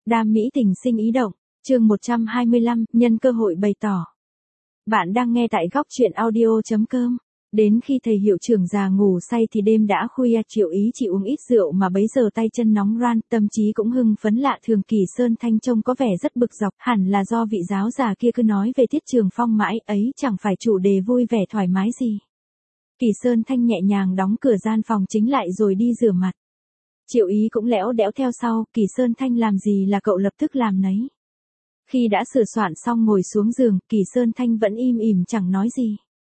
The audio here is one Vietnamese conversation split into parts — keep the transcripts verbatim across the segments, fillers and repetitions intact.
Đam mỹ tình sinh ý động, chương một trăm hai mươi lăm, nhân cơ hội bày tỏ. Bạn đang nghe tại góc truyện audio chấm com. Đến khi thầy hiệu trưởng già ngủ say thì đêm đã khuya, Triệu Ý chỉ uống ít rượu mà bấy giờ tay chân nóng ran, tâm trí cũng hưng phấn lạ thường. Kỳ Sơn Thanh trông có vẻ rất bực dọc, hẳn là do vị giáo già kia cứ nói về Tiết Trường Phong mãi, ấy chẳng phải chủ đề vui vẻ thoải mái gì. Kỳ Sơn Thanh nhẹ nhàng đóng cửa gian phòng chính lại rồi đi rửa mặt. Triệu Ý cũng lẽo đẽo theo sau, Kỳ Sơn Thanh làm gì là cậu lập tức làm nấy. Khi đã sửa soạn xong ngồi xuống giường, Kỳ Sơn Thanh vẫn im ỉm chẳng nói gì.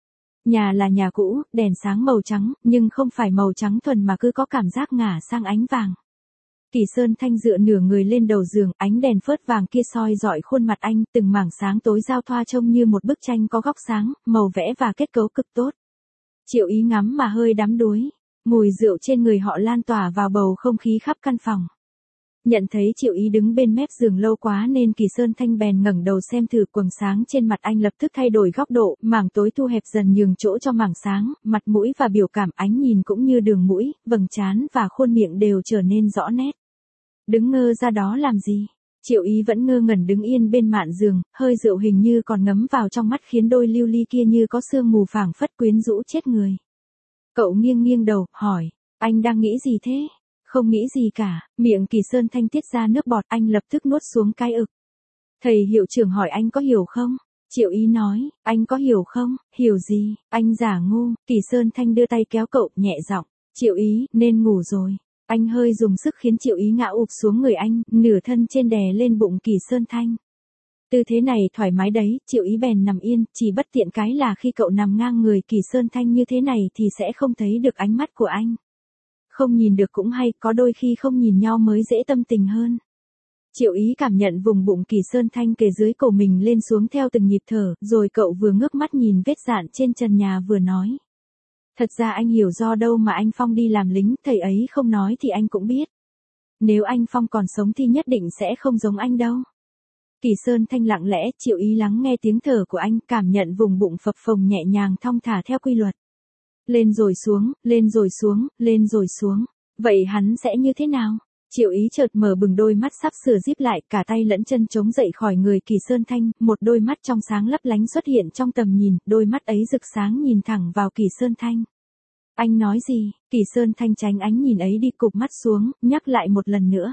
Nhà là nhà cũ, đèn sáng màu trắng, nhưng không phải màu trắng thuần mà cứ có cảm giác ngả sang ánh vàng. Kỳ Sơn Thanh dựa nửa người lên đầu giường, ánh đèn phớt vàng kia soi rọi khuôn mặt anh, từng mảng sáng tối giao thoa trông như một bức tranh có góc sáng, màu vẽ và kết cấu cực tốt. Triệu Ý ngắm mà hơi đắm đuối, mùi rượu trên người họ lan tỏa vào bầu không khí khắp căn phòng. Nhận thấy Triệu Ý đứng bên mép giường lâu quá nên Kỳ Sơn Thanh bèn ngẩng đầu xem thử, quầng sáng trên mặt anh lập tức thay đổi góc độ, mảng tối thu hẹp dần nhường chỗ cho mảng sáng, mặt mũi và biểu cảm ánh nhìn cũng như đường mũi, vầng trán và khuôn miệng đều trở nên rõ nét. Đứng ngơ ra đó làm gì? Triệu Ý vẫn ngơ ngẩn đứng yên bên mạn giường, hơi rượu hình như còn ngấm vào trong mắt khiến đôi lưu ly kia như có sương mù phảng phất quyến rũ chết người. Cậu nghiêng nghiêng đầu, hỏi, anh đang nghĩ gì thế? Không nghĩ gì cả, miệng Kỳ Sơn Thanh tiết ra nước bọt, anh lập tức nuốt xuống cái ực. Thầy hiệu trưởng hỏi anh có hiểu không? Triệu Ý nói, anh có hiểu không? Hiểu gì? Anh giả ngu. Kỳ Sơn Thanh đưa tay kéo cậu, nhẹ giọng, Triệu Ý, nên ngủ rồi. Anh hơi dùng sức khiến Triệu Ý ngã ụp xuống người anh, nửa thân trên đè lên bụng Kỳ Sơn Thanh. Tư thế này thoải mái đấy, Triệu Ý bèn nằm yên, chỉ bất tiện cái là khi cậu nằm ngang người Kỳ Sơn Thanh như thế này thì sẽ không thấy được ánh mắt của anh. Không nhìn được cũng hay, có đôi khi không nhìn nhau mới dễ tâm tình hơn. Triệu Ý cảm nhận vùng bụng Kỳ Sơn Thanh kề dưới cổ mình lên xuống theo từng nhịp thở, rồi cậu vừa ngước mắt nhìn vết dạn trên trần nhà vừa nói. Thật ra anh hiểu do đâu mà anh Phong đi làm lính, thầy ấy không nói thì anh cũng biết. Nếu anh Phong còn sống thì nhất định sẽ không giống anh đâu. Kỳ Sơn Thanh lặng lẽ, Triệu Ý lắng nghe tiếng thở của anh, cảm nhận vùng bụng phập phồng nhẹ nhàng thong thả theo quy luật. Lên rồi xuống, lên rồi xuống, lên rồi xuống. Vậy hắn sẽ như thế nào? Triệu Ý chợt mở bừng đôi mắt sắp sửa díp lại, cả tay lẫn chân chống dậy khỏi người Kỳ Sơn Thanh, một đôi mắt trong sáng lấp lánh xuất hiện trong tầm nhìn, đôi mắt ấy rực sáng nhìn thẳng vào Kỳ Sơn Thanh. Anh nói gì? Kỳ Sơn Thanh tránh ánh nhìn ấy đi, cụp mắt xuống, nhắc lại một lần nữa.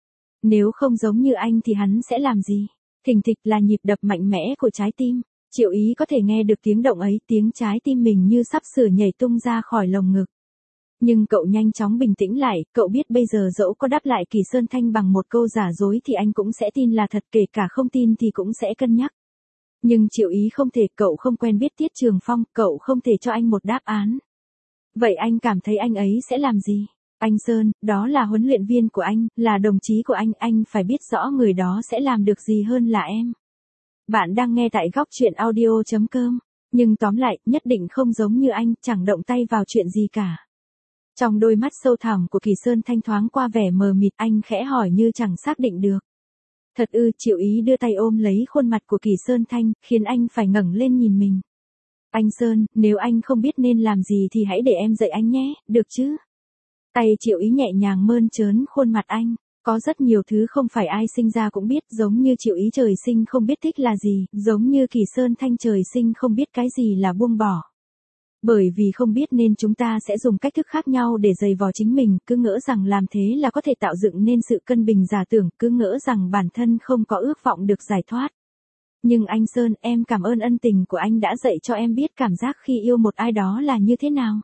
Nếu không giống như anh thì hắn sẽ làm gì? Thình thịch là nhịp đập mạnh mẽ của trái tim. Triệu Ý có thể nghe được tiếng động ấy, tiếng trái tim mình như sắp sửa nhảy tung ra khỏi lồng ngực. Nhưng cậu nhanh chóng bình tĩnh lại, cậu biết bây giờ dẫu có đáp lại Kỳ Sơn Thanh bằng một câu giả dối thì anh cũng sẽ tin là thật, kể cả không tin thì cũng sẽ cân nhắc. Nhưng Triệu Ý không thể, cậu không quen biết Tiết Trường Phong, cậu không thể cho anh một đáp án. Vậy anh cảm thấy anh ấy sẽ làm gì? Anh Sơn, đó là huấn luyện viên của anh, là đồng chí của anh, anh phải biết rõ người đó sẽ làm được gì hơn là em. Bạn đang nghe tại góc truyện audio chấm com. Nhưng tóm lại, nhất định không giống như anh, chẳng động tay vào chuyện gì cả. Trong đôi mắt sâu thẳm của Kỳ Sơn Thanh thoáng qua vẻ mờ mịt, anh khẽ hỏi như chẳng xác định được. Thật ư? Triệu Ý đưa tay ôm lấy khuôn mặt của Kỳ Sơn Thanh, khiến anh phải ngẩng lên nhìn mình. Anh Sơn, nếu anh không biết nên làm gì thì hãy để em dạy anh nhé, được chứ? Tay Triệu Ý nhẹ nhàng mơn trớn khuôn mặt anh. Có rất nhiều thứ không phải ai sinh ra cũng biết, giống như Triệu Ý trời sinh không biết thích là gì, giống như Kỳ Sơn Thanh trời sinh không biết cái gì là buông bỏ. Bởi vì không biết nên chúng ta sẽ dùng cách thức khác nhau để giày vò chính mình, cứ ngỡ rằng làm thế là có thể tạo dựng nên sự cân bình giả tưởng, cứ ngỡ rằng bản thân không có ước vọng được giải thoát. Nhưng anh Sơn, em cảm ơn ân tình của anh đã dạy cho em biết cảm giác khi yêu một ai đó là như thế nào.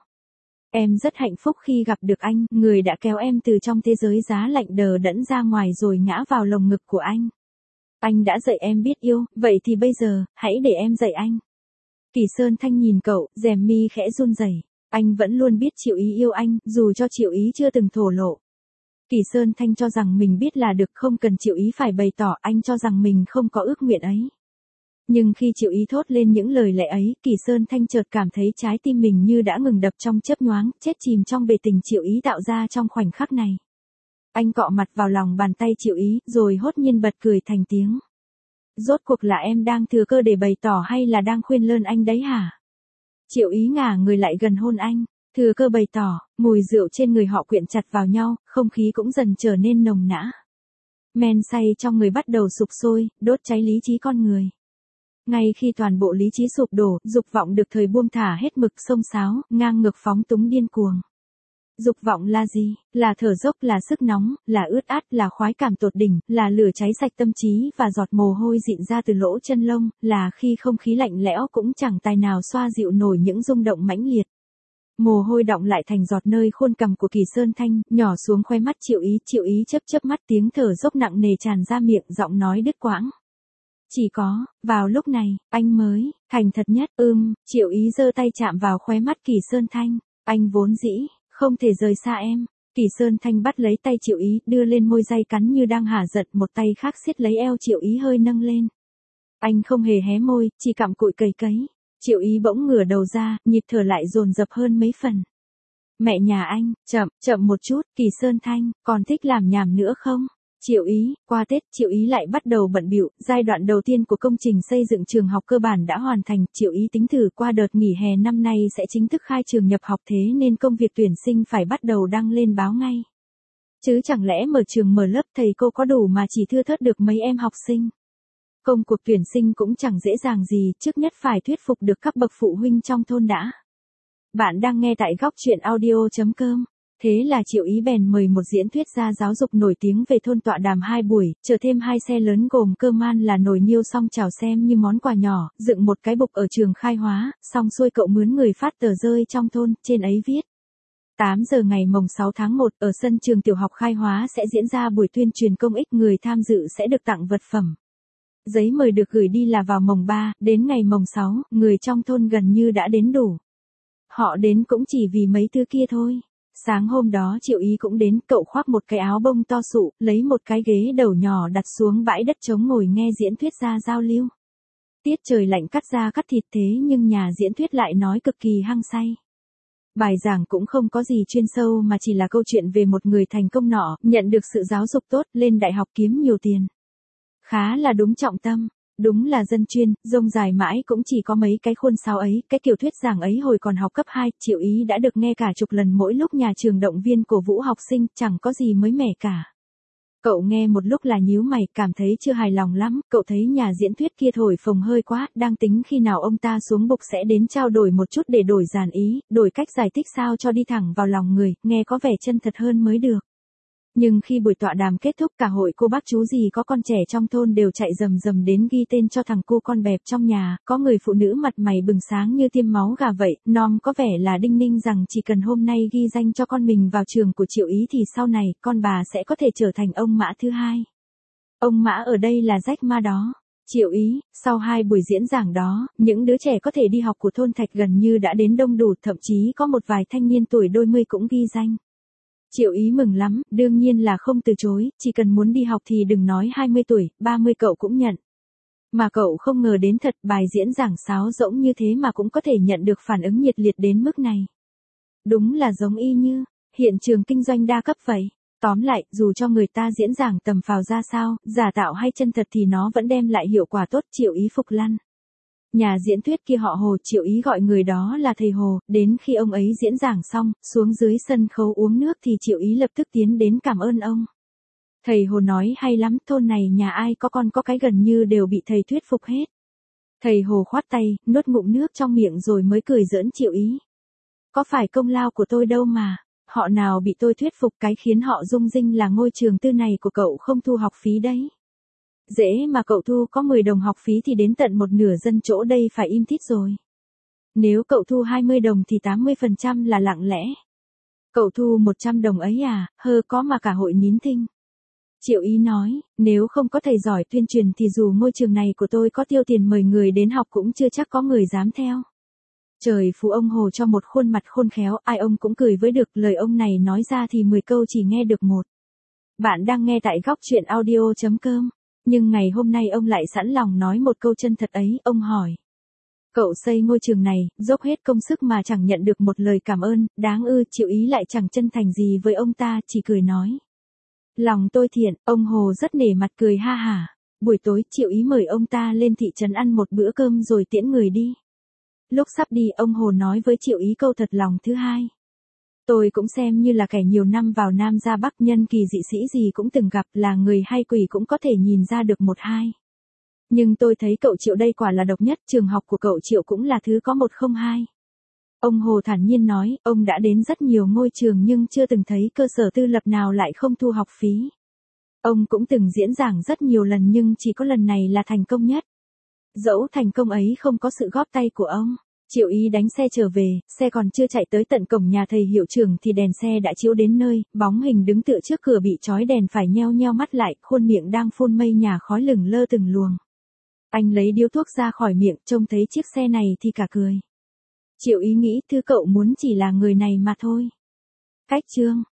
Em rất hạnh phúc khi gặp được anh, người đã kéo em từ trong thế giới giá lạnh đờ đẫn ra ngoài rồi ngã vào lồng ngực của anh. Anh đã dạy em biết yêu, vậy thì bây giờ, hãy để em dạy anh. Kỳ Sơn Thanh nhìn cậu, rèm mi khẽ run rẩy. Anh vẫn luôn biết Triệu Ý yêu anh, dù cho Triệu Ý chưa từng thổ lộ. Kỳ Sơn Thanh cho rằng mình biết là được, không cần Triệu Ý phải bày tỏ, anh cho rằng mình không có ước nguyện ấy. Nhưng khi Triệu Ý thốt lên những lời lẽ ấy, Kỳ Sơn Thanh chợt cảm thấy trái tim mình như đã ngừng đập trong chớp nhoáng, chết chìm trong bề tình Triệu Ý tạo ra trong khoảnh khắc này. Anh cọ mặt vào lòng bàn tay Triệu Ý, rồi hốt nhiên bật cười thành tiếng. Rốt cuộc là em đang thừa cơ để bày tỏ hay là đang khuyên lơn anh đấy hả? Triệu Ý ngả người lại gần hôn anh. Thừa cơ bày tỏ, mùi rượu trên người họ quyện chặt vào nhau, không khí cũng dần trở nên nồng nã. Men say trong người bắt đầu sục sôi, đốt cháy lý trí con người. Ngay khi toàn bộ lý trí sụp đổ, dục vọng được thời buông thả hết mực xông xáo, ngang ngược phóng túng điên cuồng. Dục vọng là gì? Là thở dốc, là sức nóng, là ướt át, là khoái cảm tột đỉnh, là lửa cháy sạch tâm trí và giọt mồ hôi dịn ra từ lỗ chân lông, là khi không khí lạnh lẽo cũng chẳng tài nào xoa dịu nổi những rung động mãnh liệt. Mồ hôi đọng lại thành giọt nơi khuôn cằm của Kỳ Sơn Thanh, nhỏ xuống khóe mắt Triệu Ý, Triệu Ý chớp chớp mắt, tiếng thở dốc nặng nề tràn ra miệng, giọng nói đứt quãng. Chỉ có, vào lúc này, anh mới, thành thật nhất, ưm, Triệu Ý giơ tay chạm vào khóe mắt Kỳ Sơn Thanh, anh vốn dĩ, không thể rời xa em. Kỳ Sơn Thanh bắt lấy tay Triệu Ý, đưa lên môi day cắn như đang hả giận, một tay khác siết lấy eo Triệu Ý hơi nâng lên. Anh không hề hé môi, chỉ cặm cụi cầy cấy. Triệu Ý bỗng ngửa đầu ra, nhịp thở lại dồn dập hơn mấy phần. Mẹ nhà anh, chậm, chậm một chút, Kỳ Sơn Thanh, còn thích làm nhảm nữa không? Triệu Ý, qua Tết, Triệu Ý lại bắt đầu bận bịu, giai đoạn đầu tiên của công trình xây dựng trường học cơ bản đã hoàn thành, Triệu Ý tính thử qua đợt nghỉ hè năm nay sẽ chính thức khai trường nhập học, thế nên công việc tuyển sinh phải bắt đầu đăng lên báo ngay. Chứ chẳng lẽ mở trường mở lớp thầy cô có đủ mà chỉ thưa thớt được mấy em học sinh. Công cuộc tuyển sinh cũng chẳng dễ dàng gì, trước nhất phải thuyết phục được các bậc phụ huynh trong thôn đã. Bạn đang nghe tại góc truyện audio chấm com. Thế là Triệu Ý bèn mời một diễn thuyết gia giáo dục nổi tiếng về thôn tọa đàm hai buổi, chờ thêm hai xe lớn gồm cơm man là nồi niêu xong chào xem như món quà nhỏ, dựng một cái bục ở trường Khai Hóa, xong xuôi cậu mướn người phát tờ rơi trong thôn, trên ấy viết. tám giờ ngày mồng sáu tháng một, ở sân trường tiểu học Khai Hóa sẽ diễn ra buổi tuyên truyền công ích, người tham dự sẽ được tặng vật phẩm. Giấy mời được gửi đi là vào mồng ba, đến ngày mồng sáu, người trong thôn gần như đã đến đủ. Họ đến cũng chỉ vì mấy thứ kia thôi. Sáng hôm đó Triệu Ý cũng đến, cậu khoác một cái áo bông to sụ, lấy một cái ghế đầu nhỏ đặt xuống bãi đất trống ngồi nghe diễn thuyết gia giao lưu. Tiết trời lạnh cắt da cắt thịt thế nhưng nhà diễn thuyết lại nói cực kỳ hăng say. Bài giảng cũng không có gì chuyên sâu mà chỉ là câu chuyện về một người thành công nọ, nhận được sự giáo dục tốt, lên đại học kiếm nhiều tiền. Khá là đúng trọng tâm. Đúng là dân chuyên, rông dài mãi cũng chỉ có mấy cái khuôn sáo ấy, cái kiểu thuyết giảng ấy hồi còn học cấp hai, Triệu Ý đã được nghe cả chục lần mỗi lúc nhà trường động viên cổ vũ học sinh, chẳng có gì mới mẻ cả. Cậu nghe một lúc là nhíu mày, cảm thấy chưa hài lòng lắm, cậu thấy nhà diễn thuyết kia thổi phồng hơi quá, đang tính khi nào ông ta xuống bục sẽ đến trao đổi một chút để đổi dàn ý, đổi cách giải thích sao cho đi thẳng vào lòng người, nghe có vẻ chân thật hơn mới được. Nhưng khi buổi tọa đàm kết thúc, cả hội cô bác chú gì có con trẻ trong thôn đều chạy rầm rầm đến ghi tên cho thằng cu con bẹp trong nhà, có người phụ nữ mặt mày bừng sáng như tiêm máu gà vậy, nom có vẻ là đinh ninh rằng chỉ cần hôm nay ghi danh cho con mình vào trường của Triệu Ý thì sau này, con bà sẽ có thể trở thành ông Mã thứ hai. Ông Mã ở đây là Jack Ma đó. Triệu Ý, sau hai buổi diễn giảng đó, những đứa trẻ có thể đi học của thôn Thạch gần như đã đến đông đủ, thậm chí có một vài thanh niên tuổi đôi mươi cũng ghi danh. Triệu Ý mừng lắm, đương nhiên là không từ chối, chỉ cần muốn đi học thì đừng nói hai mươi tuổi, ba mươi cậu cũng nhận. Mà cậu không ngờ đến thật, bài diễn giảng sáo rỗng như thế mà cũng có thể nhận được phản ứng nhiệt liệt đến mức này. Đúng là giống y như hiện trường kinh doanh đa cấp vậy. Tóm lại, dù cho người ta diễn giảng tầm phào ra sao, giả tạo hay chân thật thì nó vẫn đem lại hiệu quả tốt. Triệu Ý phục lăn. Nhà diễn thuyết kia họ Hồ, Triệu Ý gọi người đó là thầy Hồ, đến khi ông ấy diễn giảng xong, xuống dưới sân khấu uống nước thì Triệu Ý lập tức tiến đến cảm ơn ông. Thầy Hồ nói hay lắm, thôn này nhà ai có con có cái gần như đều bị thầy thuyết phục hết. Thầy Hồ khoát tay, nuốt ngụm nước trong miệng rồi mới cười giỡn Triệu Ý. Có phải công lao của tôi đâu mà, họ nào bị tôi thuyết phục, cái khiến họ rung rinh là ngôi trường tư này của cậu không thu học phí đấy. Dễ mà cậu thu có mười đồng học phí thì đến tận một nửa dân chỗ đây phải im tít rồi. Nếu cậu thu hai mươi đồng thì tám mươi phần trăm là lặng lẽ. Cậu thu một trăm đồng ấy à, hơ có mà cả hội nín thinh. Triệu Ý nói, nếu không có thầy giỏi tuyên truyền thì dù ngôi trường này của tôi có tiêu tiền mời người đến học cũng chưa chắc có người dám theo. Trời phù ông Hồ cho một khuôn mặt khôn khéo, ai ông cũng cười với được, lời ông này nói ra thì mười câu chỉ nghe được một. Bạn đang nghe tại góc truyện audio chấm com. Nhưng ngày hôm nay ông lại sẵn lòng nói một câu chân thật ấy, ông hỏi. Cậu xây ngôi trường này, dốc hết công sức mà chẳng nhận được một lời cảm ơn, đáng ư. Triệu Ý lại chẳng chân thành gì với ông ta, chỉ cười nói. Lòng tôi thiện, ông Hồ rất nể mặt cười ha hả. Buổi tối Triệu Ý mời ông ta lên thị trấn ăn một bữa cơm rồi tiễn người đi. Lúc sắp đi ông Hồ nói với Triệu Ý câu thật lòng thứ hai. Tôi cũng xem như là kẻ nhiều năm vào Nam ra Bắc, nhân kỳ dị sĩ gì cũng từng gặp, là người hay quỷ cũng có thể nhìn ra được một hai. Nhưng tôi thấy cậu Triệu đây quả là độc nhất, trường học của cậu Triệu cũng là thứ có một không hai. Ông Hồ thản nhiên nói, ông đã đến rất nhiều ngôi trường nhưng chưa từng thấy cơ sở tư lập nào lại không thu học phí. Ông cũng từng diễn giảng rất nhiều lần nhưng chỉ có lần này là thành công nhất. Dẫu thành công ấy không có sự góp tay của ông. Triệu Ý đánh xe trở về, xe còn chưa chạy tới tận cổng nhà thầy hiệu trưởng thì đèn xe đã chiếu đến nơi, bóng hình đứng tựa trước cửa bị chói đèn phải nheo nheo mắt lại, khuôn miệng đang phun mây nhà khói lửng lơ từng luồng. Anh lấy điếu thuốc ra khỏi miệng, trông thấy chiếc xe này thì cả cười. Triệu Ý nghĩ thứ cậu muốn chỉ là người này mà thôi. Cách chương